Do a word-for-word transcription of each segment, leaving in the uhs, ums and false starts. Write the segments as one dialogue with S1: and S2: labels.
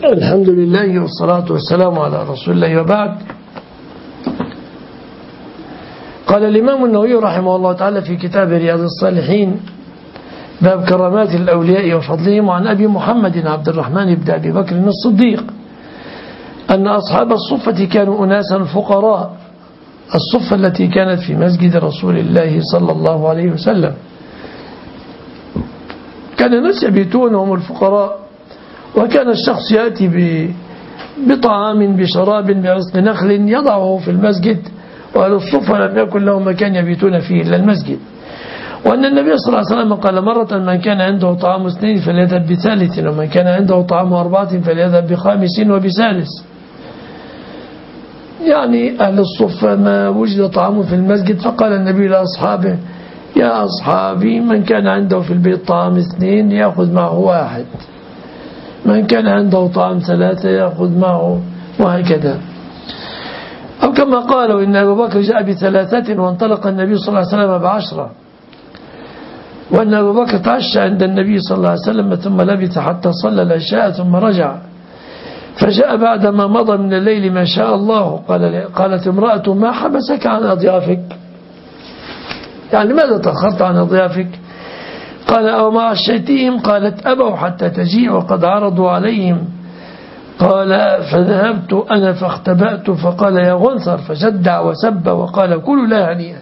S1: الحمد لله والصلاة والسلام على رسول الله وبعد. قال الإمام النووي رحمه الله تعالى في كتاب رياض الصالحين باب كرامات الأولياء وفضلهم عن أبي محمد عبد الرحمن بن أبي بكر الصديق أن أصحاب الصفة كانوا أناسا فقراء، الصفة التي كانت في مسجد رسول الله صلى الله عليه وسلم، كان الناس يبيتون هم الفقراء، وكان الشخص يأتي بطعام بشراب بعصن نخل يضعه في المسجد، وأهل الصفة لم يكن لهم مكان يبيتون فيه إلا المسجد. وأن النبي صلى الله عليه وسلم قال مرة: من كان عنده طعام اثنين فليذهب بثالث، ومن كان عنده طعام أربعة فليذهب بخامس وبثالث. يعني أهل الصفة ما وجد طعام في المسجد، فقال النبي لأصحابه: يا أصحابي، من كان عنده في البيت طعام اثنين يأخذ معه واحد، من كان عنده طعام ثلاثة يأخذ معه، وهكذا. أو كما قالوا إن أبو بكر جاء بثلاثة وانطلق النبي صلى الله عليه وسلم بعشرة، وأن أبو بكر تعشى عند النبي صلى الله عليه وسلم ثم لبث حتى صلى العشاء ثم رجع، فجاء بعدما مضى من الليل ما شاء الله. قال قالت امرأة: ما حبسك عن أضيافك؟ يعني لماذا تأخرت عن أضيافك؟ قال: أو ما عشيتهم؟ قالت: أبوا حتى تجيء وقد عرضوا عليهم. قال: فذهبت أنا فاختبأت، فقال: يا غنثر، فجدع وسب وقال: كلوا لا هنيئا،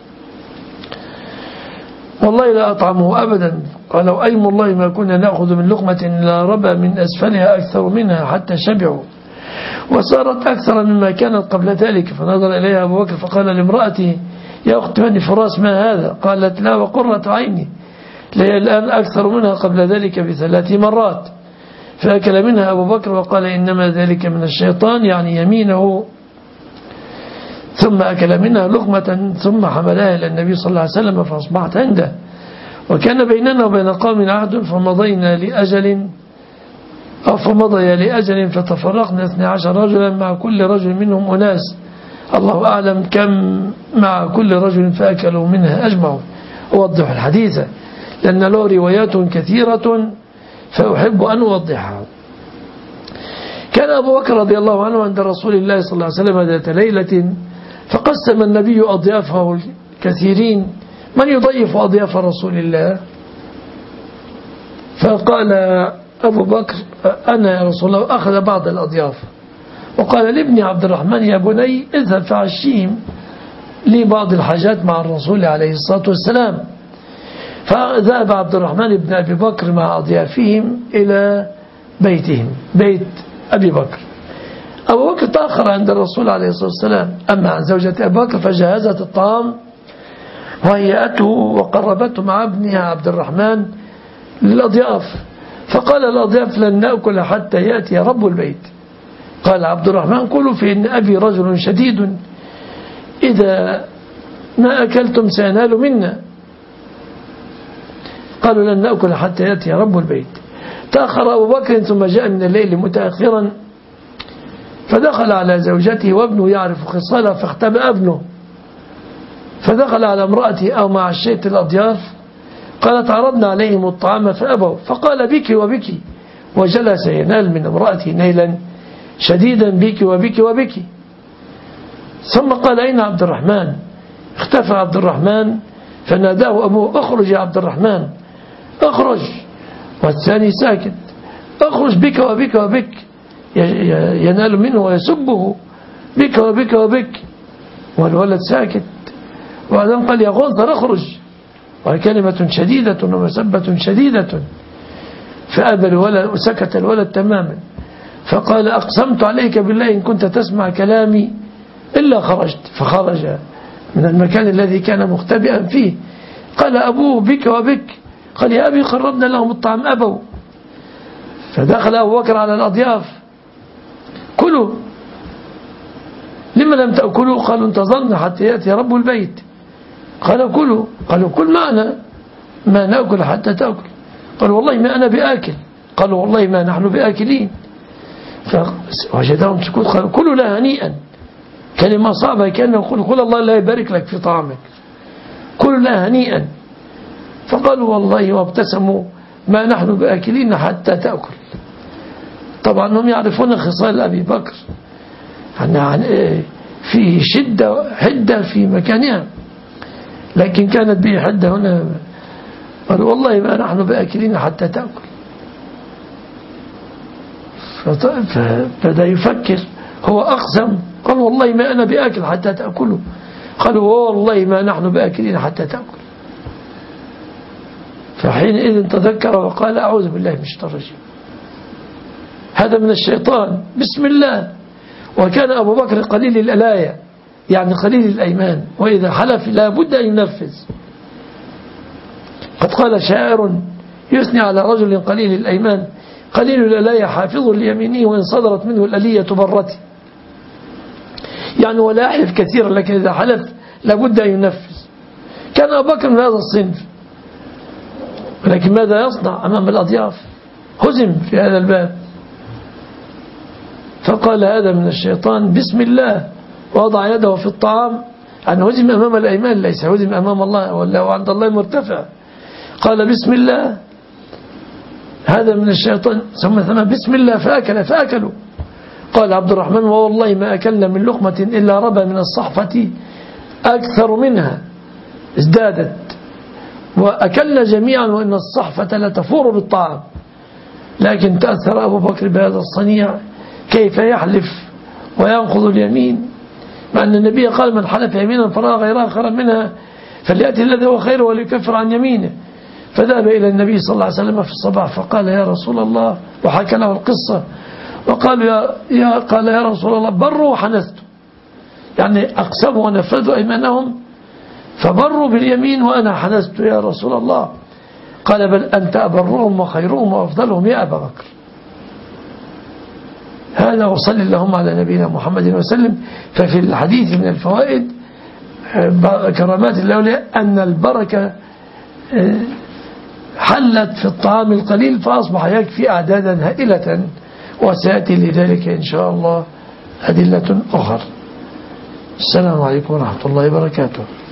S1: والله لا أطعمه أبدا. قالوا: أيم الله ما كنا نأخذ من لقمة لا ربى من أسفلها أكثر منها حتى شبعوا، وصارت أكثر مما كانت قبل ذلك. فنظر إليها أبو بكر فقال لامرأته: يا أخت بني فراس، ما هذا؟ قالت: لا، وقرة عيني، لي الآن أكثر منها قبل ذلك بثلاث مرات. فأكل منها أبو بكر وقال: إنما ذلك من الشيطان، يعني يمينه. ثم أكل منها لقمة ثم حملها إلى النبي صلى الله عليه وسلم فأصبحت عنده. وكان بيننا وبين قوم عهد فمضينا لأجل أو فمضي لأجل فتفرقنا اثني عشر رجلا، مع كل رجل منهم أناس، الله أعلم كم مع كل رجل، فأكلوا منها أجمعوا. أوضح الحديث لأن له روايات كثيرة فأحب أن أوضحها. كان أبو بكر رضي الله عنه عند رسول الله صلى الله عليه وسلم ذات ليلة، فقسم النبي أضيافه الكثيرين: من يضيف أضياف رسول الله؟ فقال أبو بكر: أنا يا رسول الله. أخذ بعض الأضياف وقال لابن عبد الرحمن: يا بني، اذهب فعشيهم لي بعض الحاجات مع الرسول عليه الصلاة والسلام. فذهب عبد الرحمن بن أبي بكر مع أضيافهم إلى بيتهم، بيت أبي بكر. أبو بكر تأخر عند الرسول عليه الصلاة والسلام. أما عن زوجة أبي بكر فجهزت الطعام وهيأته وقربته مع ابنها عبد الرحمن للأضياف. فقال الأضياف: لن نأكل حتى يأتي رب البيت. قال عبد الرحمن: كلوا، فإن أبي رجل شديد، إذا ما أكلتم سينال منا. قالوا: لن نأكل حتى يأتي رب البيت. تأخر أبو بكر ثم جاء من الليل متأخرا، فدخل على زوجته وابنه يعرف خصالها، فاختبأ ابنه، فدخل على امرأته: أو مع عشيت الأضياف؟ قالت: عرضنا عليهم الطعام فأبوا. فقال: بك وبك، وجلس ينال من امرأته نيلا شديدا: بك وبك وبك. ثم قال: أين عبد الرحمن؟ اختفى عبد الرحمن، فناداه أبوه: اخرج يا عبد الرحمن، اخرج. والثاني ساكت: اخرج، بك وبك وبك، ينال منه ويسبه: بك وبك وبك. والولد ساكت. وبعدين قال: يا غنثر، اخرج، وهي كلمة شديدة ومسبة شديدة. فأبى الولد وسكت الولد تماما. فقال: أقسمت عليك بالله إن كنت تسمع كلامي إلا خرجت. فخرج من المكان الذي كان مختبئا فيه. قال أبوه: بك وبك. قال: يا أبي، قربنا لهم الطعام أبوا. فدخل أبو بكر على الأضياف: كلوا. لما لم تأكلوا؟ قالوا: انتظرنا حتى يأتي رب البيت. قالوا: كلوا. قالوا: كل معنا، ما نأكل حتى تأكل. قالوا: والله ما أنا بآكل. قالوا: والله ما نحن بآكلين. فوجدهم سكوت. قالوا: كلوا لا هنيئا. كلمة صعبة، كأنه يقول: قل الله لا يبارك لك في طعامك، كلوا لا هنيئا. فقالوا: والله، وابتسموا: ما نحن بآكلين حتى تأكل. طبعا هم يعرفون خصال أبي بكر يعني في شدة حدة في مكانها، لكن كانت به حدة هنا. قال والله ما نحن بآكلين حتى تأكل. فبدأ يفكر، هو أقسم قال والله ما أنا بآكل حتى تأكلوا. قالوا والله ما نحن بآكلين حتى تأكل. فحينئذ تذكر وقال أعوذ بالله من الشيطان الرجيم، هذا من الشيطان، بسم الله. وكان أبو بكر قليل الألاية يعني قليل الأيمان، وإذا حلف لا بد أن ينفذ. قد قال شاعر يثني على رجل قليل الأيمان: قليل الألاية حافظ ليمينه وإن صدرت منه الألية برتي. يعني ولا يحلف كثيرا، لكن إذا حلف لا بد أن ينفذ. كان أبو بكر من هذا الصنف، ولكن ماذا يصنع أمام الأضياف؟ هزم في هذا الباب، فقال هذا من الشيطان، بسم الله، ووضع يده في الطعام. أن هزم أمام الأيمان، ليس هزم أمام الله، والله عند الله مرتفع. قال بسم الله، هذا من الشيطان، ثم ثم بسم الله فأكل فأكلوا. قال عبد الرحمن والله ما أكلنا من لقمة إلا ربى من الصحفة أكثر منها ازدادت، وأكلنا جميعا وإن الصحفة لتفور بالطعام. لكن تأثر أبو بكر بهذا الصنيع، كيف يحلف وينقض اليمين، مع أن النبي قال من حلف يمينا فرأى غيرها خيرا منها فليأتي الذي هو خير وليكفر عن يمينه. فذهب إلى النبي صلى الله عليه وسلم في الصباح فقال يا رسول الله، وحكى له القصة، وقال يا, يا قال يا رسول الله بروا وحنثتوا، يعني أقسموا ونفذوا أيمانهم فبروا باليمين وأنا حنثت يا رسول الله. قال بل أنت أبرهم وخيرهم وأفضلهم يا أبا بكر. هذا وصل اللهم على نبينا محمد وسلم. ففي الحديث من الفوائد كرامات الأولياء أن البركة حلت في الطعام القليل فأصبح يكفي أعدادا هائلة، وسيأتي لذلك إن شاء الله أدلة أخرى. السلام عليكم ورحمة الله وبركاته.